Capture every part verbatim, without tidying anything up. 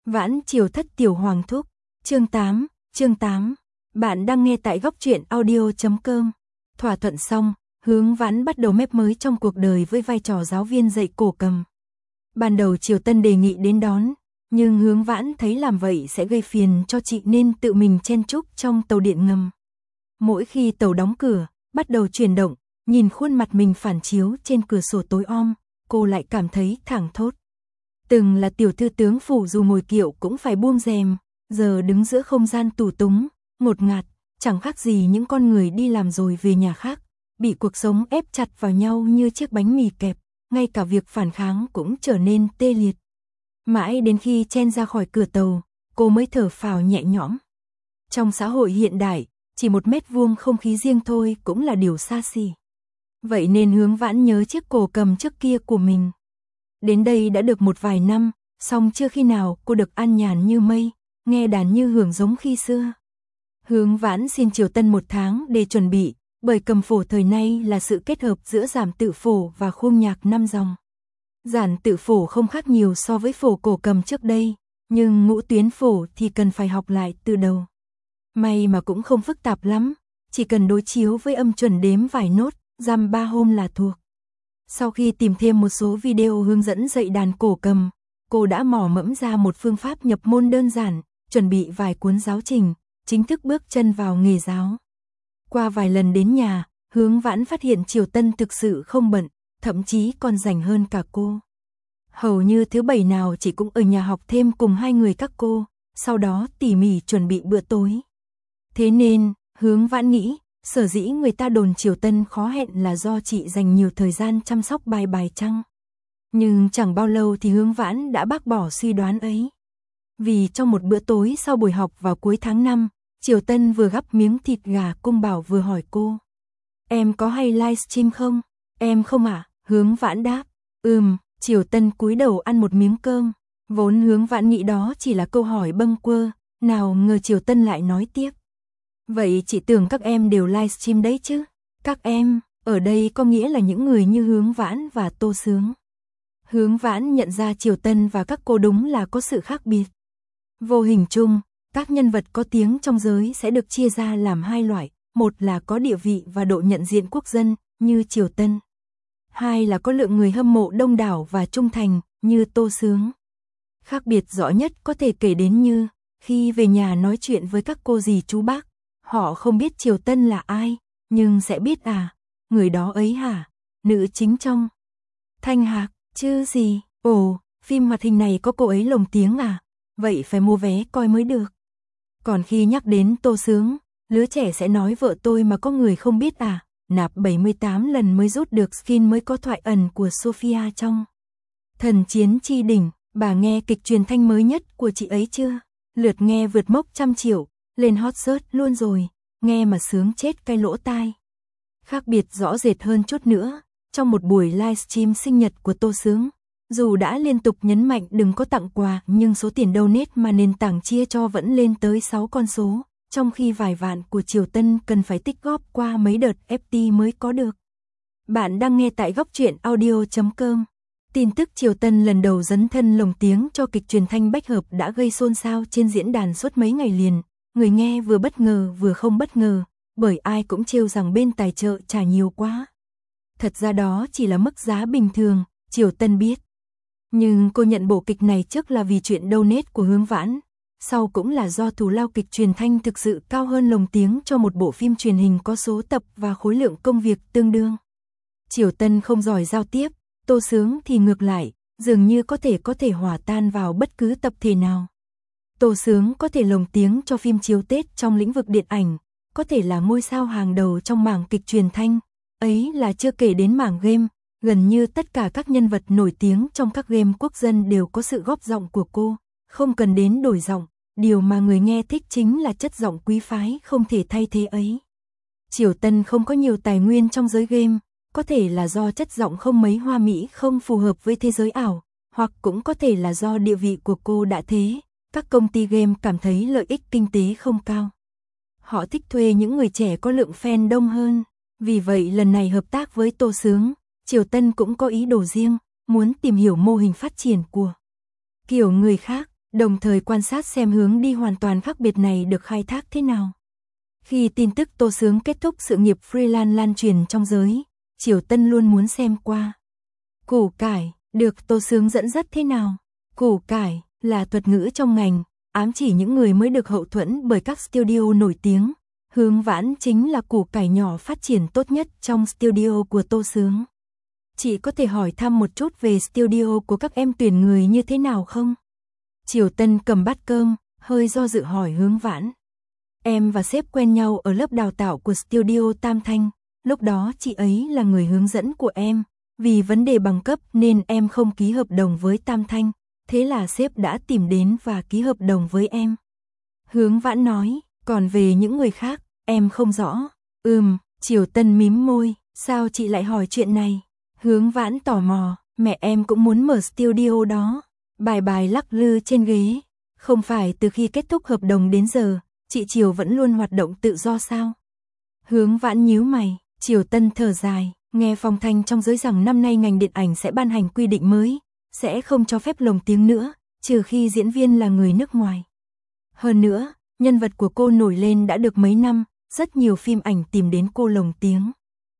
Vãn Triều Thất Tiểu Hoàng Thúc, chương tám, chương tám. Bạn đang nghe tại góc truyện audio chấm com. Thỏa thuận xong, Hướng Vãn bắt đầu mép mới trong cuộc đời với vai trò giáo viên dạy cổ cầm. Ban đầu Triều Tân đề nghị đến đón, nhưng Hướng Vãn thấy làm vậy sẽ gây phiền cho chị nên tự mình chen chúc trong tàu điện ngầm. Mỗi khi tàu đóng cửa, bắt đầu chuyển động, nhìn khuôn mặt mình phản chiếu trên cửa sổ tối om, cô lại cảm thấy thảng thốt. Từng là tiểu thư tướng phủ dù ngồi kiệu cũng phải buông rèm, giờ đứng giữa không gian tù túng, ngột ngạt, chẳng khác gì những con người đi làm rồi về nhà khác, bị cuộc sống ép chặt vào nhau như chiếc bánh mì kẹp, ngay cả việc phản kháng cũng trở nên tê liệt. Mãi đến khi chen ra khỏi cửa tàu, cô mới thở phào nhẹ nhõm. Trong xã hội hiện đại, chỉ một mét vuông không khí riêng thôi cũng là điều xa xỉ. Vậy nên Hướng Vãn nhớ chiếc cổ cầm trước kia của mình. Đến đây đã được một vài năm, song chưa khi nào cô được an nhàn như mây, nghe đàn như hưởng giống khi xưa. Hướng Vãn xin Triều Tân một tháng để chuẩn bị, bởi cầm phổ thời nay là sự kết hợp giữa giảm tự phổ và khuôn nhạc năm dòng. Giản tự phổ không khác nhiều so với phổ cổ cầm trước đây, nhưng ngũ tuyến phổ thì cần phải học lại từ đầu. May mà cũng không phức tạp lắm, chỉ cần đối chiếu với âm chuẩn đếm vài nốt, dăm ba hôm là thuộc. Sau khi tìm thêm một số video hướng dẫn dạy đàn cổ cầm, cô đã mò mẫm ra một phương pháp nhập môn đơn giản, chuẩn bị vài cuốn giáo trình, chính thức bước chân vào nghề giáo. Qua vài lần đến nhà, Hướng Vãn phát hiện Triều Tân thực sự không bận, thậm chí còn rảnh hơn cả cô. Hầu như thứ bảy nào chị cũng ở nhà học thêm cùng hai người các cô, sau đó tỉ mỉ chuẩn bị bữa tối. Thế nên, Hướng Vãn nghĩ, sở dĩ người ta đồn Triều Tân khó hẹn là do chị dành nhiều thời gian chăm sóc bài bài chăng. Nhưng chẳng bao lâu thì Hướng Vãn đã bác bỏ suy đoán ấy. Vì trong một bữa tối sau buổi học vào cuối tháng năm, Triều Tân vừa gắp miếng thịt gà cung bảo vừa hỏi cô. Em có hay livestream không? Em không ạ, à? Hướng Vãn đáp. Ừm, Triều Tân cúi đầu ăn một miếng cơm. Vốn Hướng Vãn nghĩ đó chỉ là câu hỏi bâng quơ, nào ngờ Triều Tân lại nói tiếp. Vậy chị tưởng các em đều livestream đấy chứ? Các em, ở đây có nghĩa là những người như Hướng Vãn và Tô Sướng. Hướng Vãn nhận ra Triều Tân và các cô đúng là có sự khác biệt. Vô hình chung, các nhân vật có tiếng trong giới sẽ được chia ra làm hai loại. Một là có địa vị và độ nhận diện quốc dân, như Triều Tân. Hai là có lượng người hâm mộ đông đảo và trung thành, như Tô Sướng. Khác biệt rõ nhất có thể kể đến như, khi về nhà nói chuyện với các cô dì chú bác, họ không biết Triều Tân là ai, nhưng sẽ biết à, người đó ấy hả, nữ chính trong Thanh Hạc, chứ gì, ồ, phim hoạt hình này có cô ấy lồng tiếng à, vậy phải mua vé coi mới được. Còn khi nhắc đến Tô Sướng, lứa trẻ sẽ nói vợ tôi mà có người không biết à, nạp bảy mươi tám lần mới rút được skin mới có thoại ẩn của Sophia trong Thần Chiến Chi Đỉnh. Bà nghe kịch truyền thanh mới nhất của chị ấy chưa? Lượt nghe vượt mốc trăm triệu, lên hot search luôn rồi, nghe mà sướng chết cái lỗ tai. Khác biệt rõ rệt hơn chút nữa, trong một buổi livestream sinh nhật của Tô Sướng, dù đã liên tục nhấn mạnh đừng có tặng quà nhưng số tiền donate mà nền tảng chia cho vẫn lên tới sáu con số, trong khi vài vạn của Triều Tân cần phải tích góp qua mấy đợt ép tê mới có được. Bạn đang nghe tại góc truyện audio chấm com. Tin tức Triều Tân lần đầu dấn thân lồng tiếng cho kịch truyền thanh bách hợp đã gây xôn xao trên diễn đàn suốt mấy ngày liền. Người nghe vừa bất ngờ vừa không bất ngờ, bởi ai cũng trêu rằng bên tài trợ trả nhiều quá. Thật ra đó chỉ là mức giá bình thường, Triều Tân biết. Nhưng cô nhận bộ kịch này trước là vì chuyện donate của Hướng Vãn, sau cũng là do thù lao kịch truyền thanh thực sự cao hơn lồng tiếng cho một bộ phim truyền hình có số tập và khối lượng công việc tương đương. Triều Tân không giỏi giao tiếp, Tô Sướng thì ngược lại, dường như có thể có thể hòa tan vào bất cứ tập thể nào. Tô Sướng có thể lồng tiếng cho phim chiếu Tết trong lĩnh vực điện ảnh, có thể là ngôi sao hàng đầu trong mảng kịch truyền thanh, ấy là chưa kể đến mảng game, gần như tất cả các nhân vật nổi tiếng trong các game quốc dân đều có sự góp giọng của cô, không cần đến đổi giọng, điều mà người nghe thích chính là chất giọng quý phái không thể thay thế ấy. Triều Tân không có nhiều tài nguyên trong giới game, có thể là do chất giọng không mấy hoa mỹ không phù hợp với thế giới ảo, hoặc cũng có thể là do địa vị của cô đã thế. Các công ty game cảm thấy lợi ích kinh tế không cao. Họ thích thuê những người trẻ có lượng fan đông hơn. Vì vậy lần này hợp tác với Tô Sướng, Triều Tân cũng có ý đồ riêng, muốn tìm hiểu mô hình phát triển của kiểu người khác, đồng thời quan sát xem hướng đi hoàn toàn khác biệt này được khai thác thế nào. Khi tin tức Tô Sướng kết thúc sự nghiệp freelance lan truyền trong giới, Triều Tân luôn muốn xem qua. Củ cải, được Tô Sướng dẫn dắt thế nào? Củ cải là thuật ngữ trong ngành, ám chỉ những người mới được hậu thuẫn bởi các studio nổi tiếng. Hướng Vãn chính là củ cải nhỏ phát triển tốt nhất trong studio của Tô Sướng. Chị có thể hỏi thăm một chút về studio của các em tuyển người như thế nào không? Triều Tân cầm bát cơm, hơi do dự hỏi Hướng Vãn. Em và sếp quen nhau ở lớp đào tạo của studio Tam Thanh, lúc đó chị ấy là người hướng dẫn của em, vì vấn đề bằng cấp nên em không ký hợp đồng với Tam Thanh, thế là sếp đã tìm đến và ký hợp đồng với em. Hướng Vãn nói, còn về những người khác, em không rõ. Ừm, Triều Tân mím môi, sao chị lại hỏi chuyện này? Hướng Vãn tò mò, mẹ em cũng muốn mở studio đó. Bài bài lắc lư trên ghế, không phải từ khi kết thúc hợp đồng đến giờ, chị Triều vẫn luôn hoạt động tự do sao? Hướng Vãn nhíu mày, Triều Tân thở dài, nghe phong thanh trong giới rằng năm nay ngành điện ảnh sẽ ban hành quy định mới, sẽ không cho phép lồng tiếng nữa, trừ khi diễn viên là người nước ngoài. Hơn nữa, nhân vật của cô nổi lên đã được mấy năm, rất nhiều phim ảnh tìm đến cô lồng tiếng.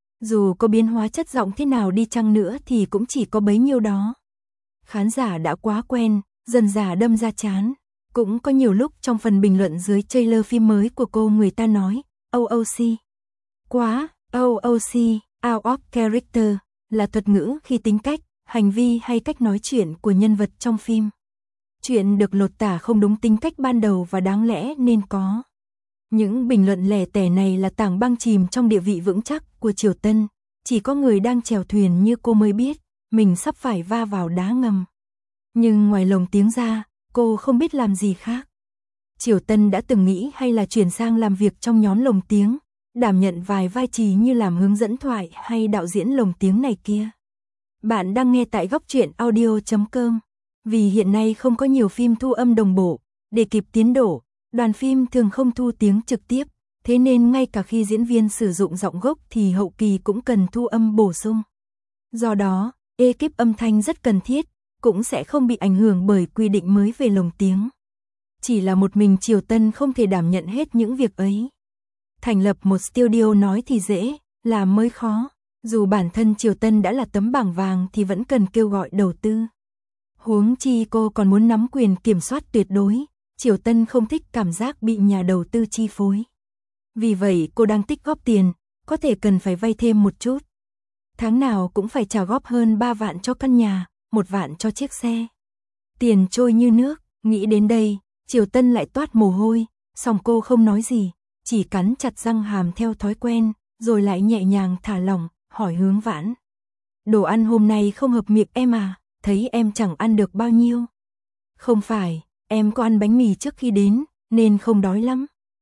Dù có biến hóa chất giọng thế nào đi chăng nữa thì cũng chỉ có bấy nhiêu đó. Khán giả đã quá quen, dần dà đâm ra chán. Cũng có nhiều lúc trong phần bình luận dưới trailer phim mới của cô người ta nói, o o xê. Quá, o o xê, out of character, là thuật ngữ khi tính cách, hành vi hay cách nói chuyện của nhân vật trong phim. Chuyện được lột tả không đúng tính cách ban đầu và đáng lẽ nên có. Những bình luận lẻ tẻ này là tảng băng chìm trong địa vị vững chắc của Triều Tân. Chỉ có người đang chèo thuyền như cô mới biết, mình sắp phải va vào đá ngầm. Nhưng ngoài lồng tiếng ra, cô không biết làm gì khác. Triều Tân đã từng nghĩ hay là chuyển sang làm việc trong nhóm lồng tiếng, đảm nhận vài vai trò như làm hướng dẫn thoại hay đạo diễn lồng tiếng này kia. Bạn đang nghe tại góc truyện audio chấm com. Vì hiện nay không có nhiều phim thu âm đồng bộ, để kịp tiến độ, đoàn phim thường không thu tiếng trực tiếp, thế nên ngay cả khi diễn viên sử dụng giọng gốc thì hậu kỳ cũng cần thu âm bổ sung. Do đó, ekip âm thanh rất cần thiết, cũng sẽ không bị ảnh hưởng bởi quy định mới về lồng tiếng. Chỉ là một mình Triều Tân không thể đảm nhận hết những việc ấy. Thành lập một studio nói thì dễ, làm mới khó. Dù bản thân Triều Tân đã là tấm bảng vàng thì vẫn cần kêu gọi đầu tư. Huống chi cô còn muốn nắm quyền kiểm soát tuyệt đối. Triều Tân không thích cảm giác bị nhà đầu tư chi phối. Vì vậy cô đang tích góp tiền, có thể cần phải vay thêm một chút. Tháng nào cũng phải trả góp hơn ba vạn cho căn nhà, một vạn cho chiếc xe. Tiền trôi như nước, nghĩ đến đây, Triều Tân lại toát mồ hôi, song cô không nói gì, chỉ cắn chặt răng hàm theo thói quen, rồi lại nhẹ nhàng thả lỏng, hỏi Hướng Vãn. Đồ ăn hôm nay không hợp miệng em à, thấy em chẳng ăn được bao nhiêu. Không phải, em có ăn bánh mì trước khi đến, nên không đói lắm.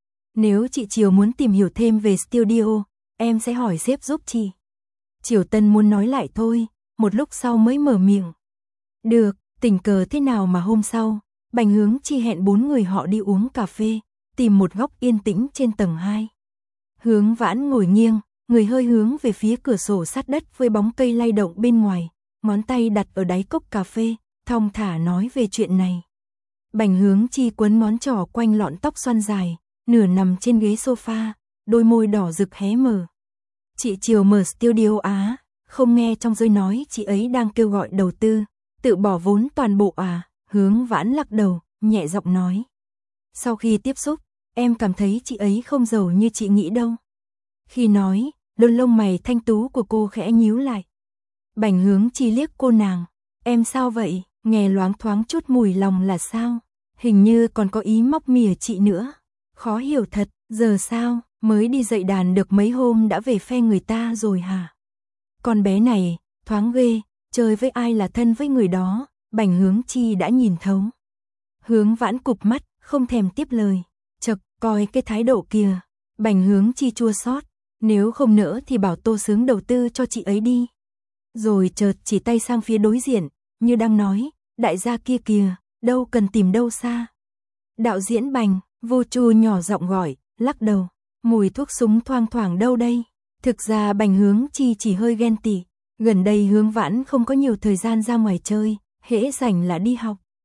Nếu chị Triều muốn tìm hiểu thêm về studio, em sẽ hỏi sếp giúp chị. Triều Tân muốn nói lại thôi, một lúc sau mới mở miệng. Được, tình cờ thế nào mà hôm sau, Bành Hướng Chi hẹn bốn người họ đi uống cà phê, tìm một góc yên tĩnh trên tầng hai. Hướng Vãn ngồi nghiêng, người hơi hướng về phía cửa sổ sát đất với bóng cây lay động bên ngoài, ngón tay đặt ở đáy cốc cà phê, thong thả nói về chuyện này. Bành Hướng Chi quấn ngón trỏ quanh lọn tóc xoăn dài, nửa nằm trên ghế sofa, đôi môi đỏ rực hé mở. Chị Triều mở studio Á, không nghe trong giới nói chị ấy đang kêu gọi đầu tư, tự bỏ vốn toàn bộ à? Hướng Vãn lắc đầu, nhẹ giọng nói. Sau khi tiếp xúc, em cảm thấy chị ấy không giàu như chị nghĩ đâu. Khi nói, đôi lông mày thanh tú của cô khẽ nhíu lại. Bành Hướng Chi liếc cô nàng, em sao vậy, nghe loáng thoáng chút mùi lòng là sao? Hình như còn có ý móc mỉa chị nữa. Khó hiểu thật, giờ sao, mới đi dạy đàn được mấy hôm đã về phe người ta rồi hả? Con bé này, thoáng ghê, chơi với ai là thân với người đó, Bành Hướng Chi đã nhìn thấu. Hướng Vãn cụp mắt, không thèm tiếp lời. Chật, coi cái thái độ kìa. Bành Hướng Chi chua xót, nếu không nỡ thì bảo Tô Sướng đầu tư cho chị ấy đi. Rồi chợt chỉ tay sang phía đối diện, như đang nói, đại gia kia kìa, đâu cần tìm đâu xa. Đạo diễn Bành, Vô Chu nhỏ giọng gọi, lắc đầu, mùi thuốc súng thoang thoảng đâu đây. Thực ra Bành Hướng Chi chỉ hơi ghen tị, gần đây Hướng Vãn không có nhiều thời gian ra ngoài chơi, hễ rảnh là đi học.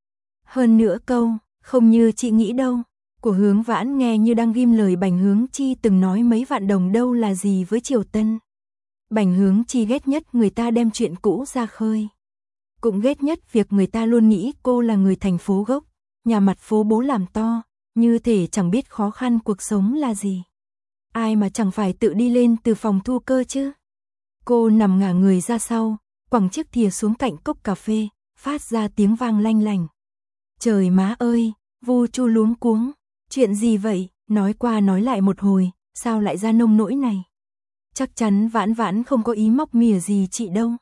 Hơn nữa câu, không như chị nghĩ đâu, của Hướng Vãn nghe như đang ghim lời Bành Hướng Chi từng nói mấy vạn đồng đâu là gì với Triều Tân. Bành Hướng Chi ghét nhất người ta đem chuyện cũ ra khơi. Cũng ghét nhất việc người ta luôn nghĩ cô là người thành phố gốc, nhà mặt phố bố làm to, như thể chẳng biết khó khăn cuộc sống là gì. Ai mà chẳng phải tự đi lên từ phòng thu cơ chứ. Cô nằm ngả người ra sau, quẳng chiếc thìa xuống cạnh cốc cà phê, phát ra tiếng vang lanh lành. Trời má ơi, Vu Chu luống cuống, chuyện gì vậy, nói qua nói lại một hồi, sao lại ra nông nỗi này. Chắc chắn Vãn Vãn không có ý móc mỉa gì chị đâu.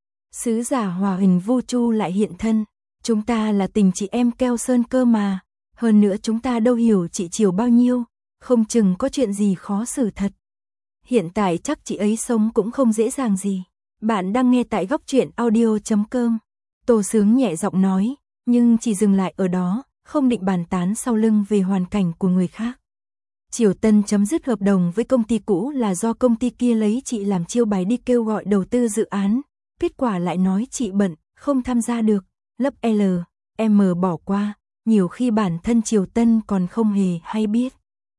Sứ giả hòa hình Vu Chu lại hiện thân, chúng ta là tình chị em keo sơn cơ mà, hơn nữa chúng ta đâu hiểu chị chiều bao nhiêu, không chừng có chuyện gì khó xử thật. Hiện tại chắc chị ấy sống cũng không dễ dàng gì. Bạn đang nghe tại góc truyện audio chấm com. Tô Sướng nhẹ giọng nói, nhưng chỉ dừng lại ở đó, không định bàn tán sau lưng về hoàn cảnh của người khác. Triều Tân chấm dứt hợp đồng với công ty cũ là do công ty kia lấy chị làm chiêu bài đi kêu gọi đầu tư dự án, kết quả lại nói chị bận, không tham gia được, lớp L, M bỏ qua, nhiều khi bản thân Triều Tân còn không hề hay biết.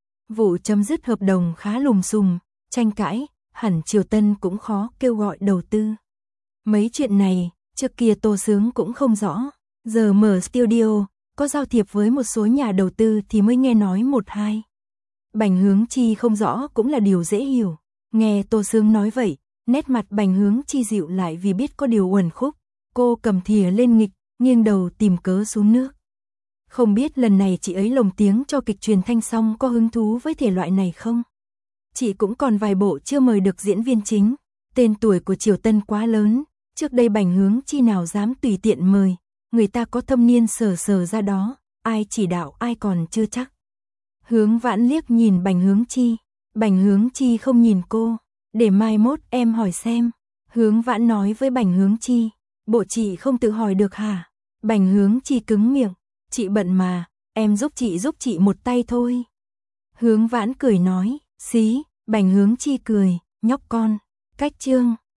Vụ chấm dứt hợp đồng khá lùm xùm, tranh cãi, hẳn Triều Tân cũng khó kêu gọi đầu tư. Mấy chuyện này, trước kia Tô Sướng cũng không rõ, giờ mở studio, có giao thiệp với một số nhà đầu tư thì mới nghe nói một hai. Bành Hướng Chi không rõ cũng là điều dễ hiểu, nghe Tô Sướng nói vậy, nét mặt Bành Hướng Chi dịu lại vì biết có điều uẩn khúc, cô cầm thìa lên nghịch, nghiêng đầu tìm cớ xuống nước. Không biết lần này chị ấy lồng tiếng cho kịch truyền thanh xong có hứng thú với thể loại này không? Chị cũng còn vài bộ chưa mời được diễn viên chính, tên tuổi của Triều Tân quá lớn, trước đây Bành Hướng Chi nào dám tùy tiện mời, người ta có thâm niên sờ sờ ra đó, ai chỉ đạo ai còn chưa chắc. Hướng Vãn liếc nhìn Bành Hướng Chi, Bành Hướng Chi không nhìn cô, để mai mốt em hỏi xem. Hướng Vãn nói với Bành Hướng Chi, bộ chị không tự hỏi được hả? Bành Hướng Chi cứng miệng, chị bận mà, em giúp chị giúp chị một tay thôi. Hướng Vãn cười nói, xí, Bành Hướng Chi cười, nhóc con, cách chương.